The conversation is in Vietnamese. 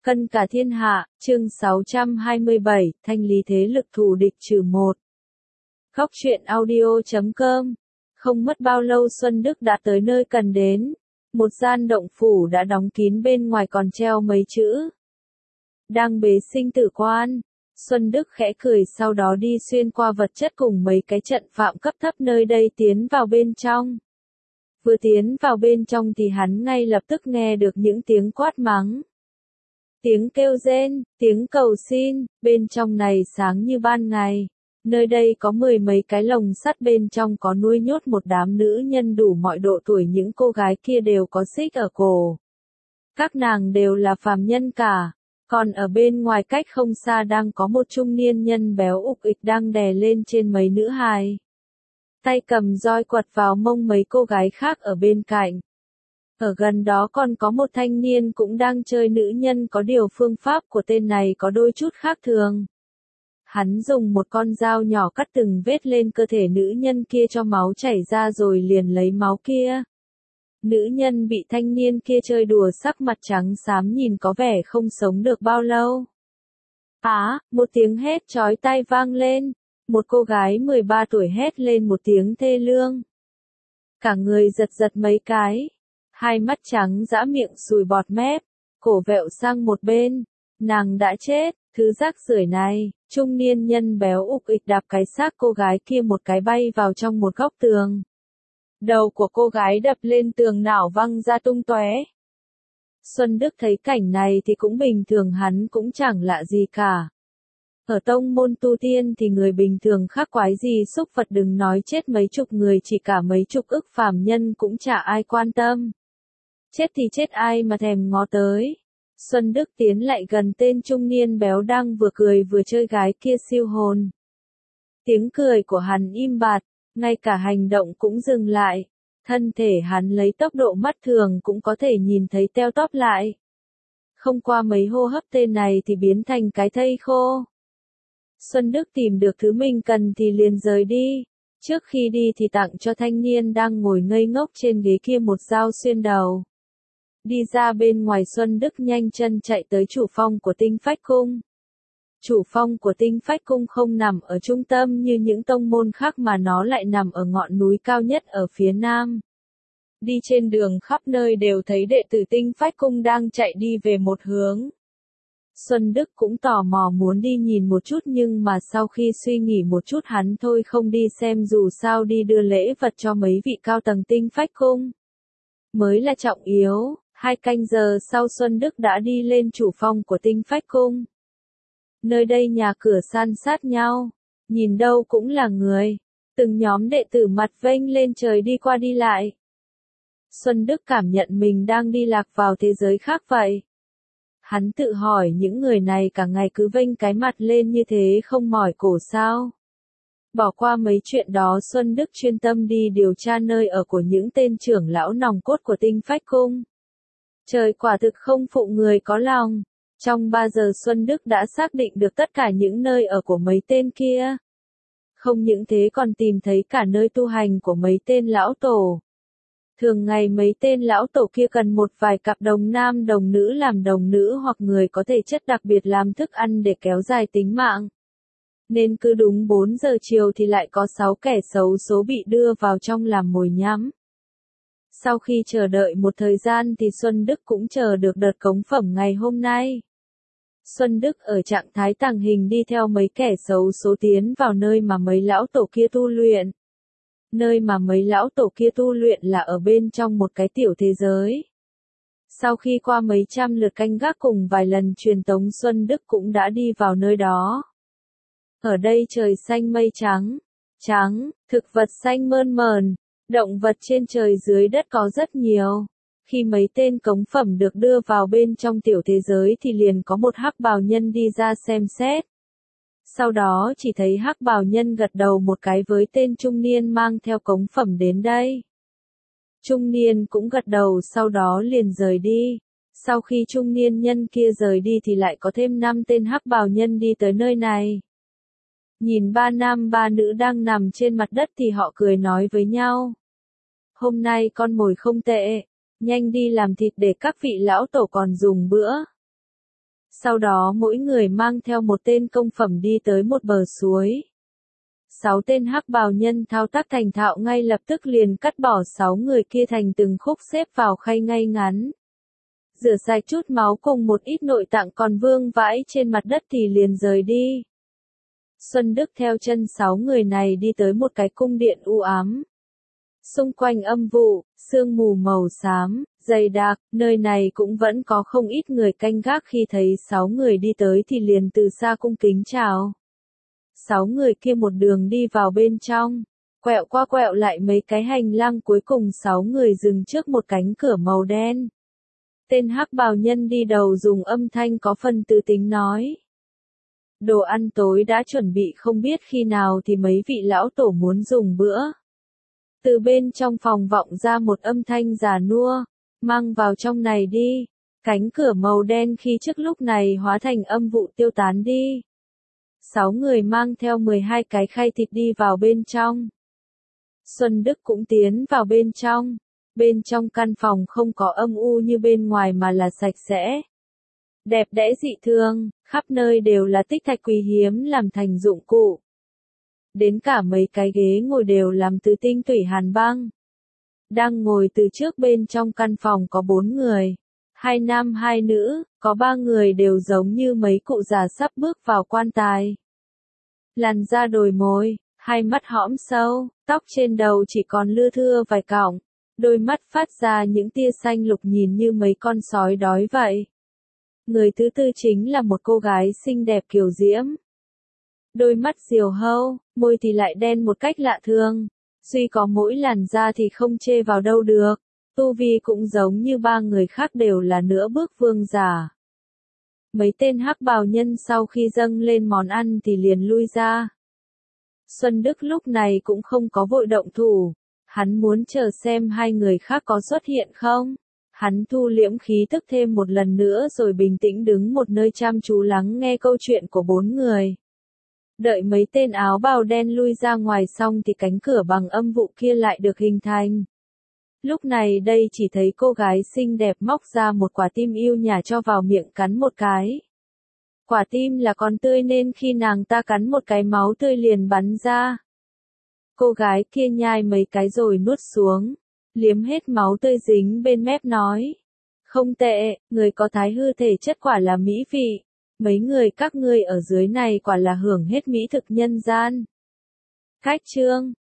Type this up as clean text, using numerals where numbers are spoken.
Cân cả thiên hạ, chương 627, thanh lý thế lực thù địch trừ một. Góc truyện audio.com. Không mất bao lâu Xuân Đức đã tới nơi cần đến. Một gian động phủ đã đóng kín, bên ngoài còn treo mấy chữ. Đang bế sinh tử quan. Xuân Đức khẽ cười, sau đó đi xuyên qua vật chất cùng mấy cái trận phạm cấp thấp nơi đây tiến vào bên trong. Vừa tiến vào bên trong thì hắn ngay lập tức nghe được những tiếng quát mắng. Tiếng kêu rên, tiếng cầu xin, bên trong này sáng như ban ngày. Nơi đây có 10 mấy cái lồng sắt, bên trong có nuôi nhốt một đám nữ nhân đủ mọi độ tuổi, những cô gái kia đều có xích ở cổ. Các nàng đều là phàm nhân cả. Còn ở bên ngoài cách không xa đang có một trung niên nhân béo ục ịch đang đè lên trên mấy nữ hài. Tay cầm roi quật vào mông mấy cô gái khác ở bên cạnh. Ở gần đó còn có một thanh niên cũng đang chơi nữ nhân, có điều phương pháp của tên này có đôi chút khác thường. Hắn dùng một con dao nhỏ cắt từng vết lên cơ thể nữ nhân kia cho máu chảy ra rồi liền lấy máu kia. Nữ nhân bị thanh niên kia chơi đùa sắc mặt trắng xám, nhìn có vẻ không sống được bao lâu. Một tiếng hét chói tai vang lên. Một cô gái 13 tuổi hét lên một tiếng thê lương. Cả người giật giật mấy cái. Hai mắt trắng dã, miệng sùi bọt mép, cổ vẹo sang một bên. Nàng đã chết, thứ rác rưởi này. Trung niên nhân béo ục ịch đạp cái xác cô gái kia một cái, bay vào trong một góc tường. Đầu của cô gái đập lên tường, não văng ra tung tóe. Xuân Đức thấy cảnh này thì cũng bình thường, hắn cũng chẳng lạ gì cả. Ở tông môn tu tiên thì người bình thường khác quái gì xúc vật, đừng nói chết mấy chục người, chỉ cả mấy chục ức phàm nhân cũng chả ai quan tâm. Chết thì chết, ai mà thèm ngó tới. Xuân Đức tiến lại gần tên trung niên béo đang vừa cười vừa chơi gái kia, siêu hồn. Tiếng cười của hắn im bặt, ngay cả hành động cũng dừng lại. Thân thể hắn lấy tốc độ mắt thường cũng có thể nhìn thấy teo tóp lại. Không qua mấy hô hấp tên này thì biến thành cái thây khô. Xuân Đức tìm được thứ mình cần thì liền rời đi. Trước khi đi thì tặng cho thanh niên đang ngồi ngây ngốc trên ghế kia một dao xuyên đầu. Đi ra bên ngoài, Xuân Đức nhanh chân chạy tới chủ phong của Tinh Phách Cung. Chủ phong của Tinh Phách Cung không nằm ở trung tâm như những tông môn khác mà nó lại nằm ở ngọn núi cao nhất ở phía nam. Đi trên đường khắp nơi đều thấy đệ tử Tinh Phách Cung đang chạy đi về một hướng. Xuân Đức cũng tò mò muốn đi nhìn một chút, nhưng mà sau khi suy nghĩ một chút hắn thôi không đi xem, dù sao đi đưa lễ vật cho mấy vị cao tầng Tinh Phách Cung mới là trọng yếu. 2 canh giờ sau Xuân Đức đã đi lên chủ phong của Tinh Phách Cung. Nơi đây nhà cửa san sát nhau, nhìn đâu cũng là người. Từng nhóm đệ tử mặt vênh lên trời đi qua đi lại. Xuân Đức cảm nhận mình đang đi lạc vào thế giới khác vậy. Hắn tự hỏi, những người này cả ngày cứ vênh cái mặt lên như thế không mỏi cổ sao? Bỏ qua mấy chuyện đó, Xuân Đức chuyên tâm đi điều tra nơi ở của những tên trưởng lão nòng cốt của Tinh Phách Cung. Trời quả thực không phụ người có lòng. Trong 3 giờ Xuân Đức đã xác định được tất cả những nơi ở của mấy tên kia. Không những thế còn tìm thấy cả nơi tu hành của mấy tên lão tổ. Thường ngày mấy tên lão tổ kia cần một vài cặp đồng nam đồng nữ làm đồng nữ hoặc người có thể chất đặc biệt làm thức ăn để kéo dài tính mạng. Nên cứ đúng 4 giờ chiều thì lại có 6 kẻ xấu số bị đưa vào trong làm mồi nhắm. Sau khi chờ đợi một thời gian thì Xuân Đức cũng chờ được đợt cống phẩm ngày hôm nay. Xuân Đức ở trạng thái tàng hình đi theo mấy kẻ xấu số tiến vào nơi mà mấy lão tổ kia tu luyện. Nơi mà mấy lão tổ kia tu luyện là ở bên trong một cái tiểu thế giới. Sau khi qua mấy trăm lượt canh gác cùng vài lần truyền tống, Xuân Đức cũng đã đi vào nơi đó. Ở đây trời xanh mây trắng, thực vật xanh mơn mởn, động vật trên trời dưới đất có rất nhiều. Khi mấy tên cống phẩm được đưa vào bên trong tiểu thế giới thì liền có một hắc bào nhân đi ra xem xét. Sau đó chỉ thấy hắc bào nhân gật đầu một cái với tên trung niên mang theo cống phẩm đến đây. Trung niên cũng gật đầu, sau đó liền rời đi. Sau khi trung niên nhân kia rời đi thì lại có thêm 5 tên hắc bào nhân đi tới nơi này. Nhìn 3 nam 3 nữ đang nằm trên mặt đất thì họ cười nói với nhau. Hôm nay con mồi không tệ, nhanh đi làm thịt để các vị lão tổ còn dùng bữa. Sau đó mỗi người mang theo một tên công phẩm đi tới một bờ suối. 6 tên hắc bào nhân thao tác thành thạo ngay lập tức liền cắt bỏ 6 người kia thành từng khúc xếp vào khay ngay ngắn. Rửa sạch chút máu cùng một ít nội tạng còn vương vãi trên mặt đất thì liền rời đi. Xuân Đức theo chân 6 người này đi tới một cái cung điện u ám. Xung quanh âm vụ, sương mù màu xám, dày đặc, nơi này cũng vẫn có không ít người canh gác khi thấy 6 người đi tới thì liền từ xa cung kính chào. 6 người kia một đường đi vào bên trong, quẹo qua quẹo lại mấy cái hành lang cuối cùng 6 người dừng trước một cánh cửa màu đen. Tên hắc bào nhân đi đầu dùng âm thanh có phần tư tính nói. Đồ ăn tối đã chuẩn bị không biết khi nào thì mấy vị lão tổ muốn dùng bữa. Từ bên trong phòng vọng ra một âm thanh già nua, mang vào trong này đi. Cánh cửa màu đen khi trước lúc này hóa thành âm vụ tiêu tán đi. 6 người mang theo 12 cái khay thịt đi vào bên trong. Xuân Đức cũng tiến vào bên trong. Bên trong căn phòng không có âm u như bên ngoài mà là sạch sẽ. Đẹp đẽ dị thường, khắp nơi đều là tích thạch quý hiếm làm thành dụng cụ. Đến cả mấy cái ghế ngồi đều làm từ tinh thủy hàn băng. Đang ngồi từ trước bên trong căn phòng có 4 người. 2 nam 2 nữ, có 3 người đều giống như mấy cụ già sắp bước vào quan tài. Làn da đồi mồi, hai mắt hõm sâu, tóc trên đầu chỉ còn lưa thưa vài cọng. Đôi mắt phát ra những tia xanh lục nhìn như mấy con sói đói vậy. Người thứ tư chính là một cô gái xinh đẹp kiều diễm. Đôi mắt diều hâu, môi thì lại đen một cách lạ thường. Duy có mỗi làn da thì không chê vào đâu được. Tu vi cũng giống như 3 người khác đều là nửa bước vương giả. Mấy tên hắc bào nhân sau khi dâng lên món ăn thì liền lui ra. Xuân Đức lúc này cũng không có vội động thủ. Hắn muốn chờ xem 2 người khác có xuất hiện không. Hắn thu liễm khí tức thêm một lần nữa rồi bình tĩnh đứng một nơi chăm chú lắng nghe câu chuyện của 4 người. Đợi mấy tên áo bào đen lui ra ngoài xong thì cánh cửa bằng âm vụ kia lại được hình thành. Lúc này đây chỉ thấy cô gái xinh đẹp móc ra một quả tim yêu nhả cho vào miệng cắn một cái. Quả tim là còn tươi nên khi nàng ta cắn một cái máu tươi liền bắn ra. Cô gái kia nhai mấy cái rồi nuốt xuống, liếm hết máu tươi dính bên mép nói. Không tệ, người có thái hư thể chất quả là mỹ vị. Mấy người các ngươi ở dưới này quả là hưởng hết mỹ thực nhân gian. Khách chương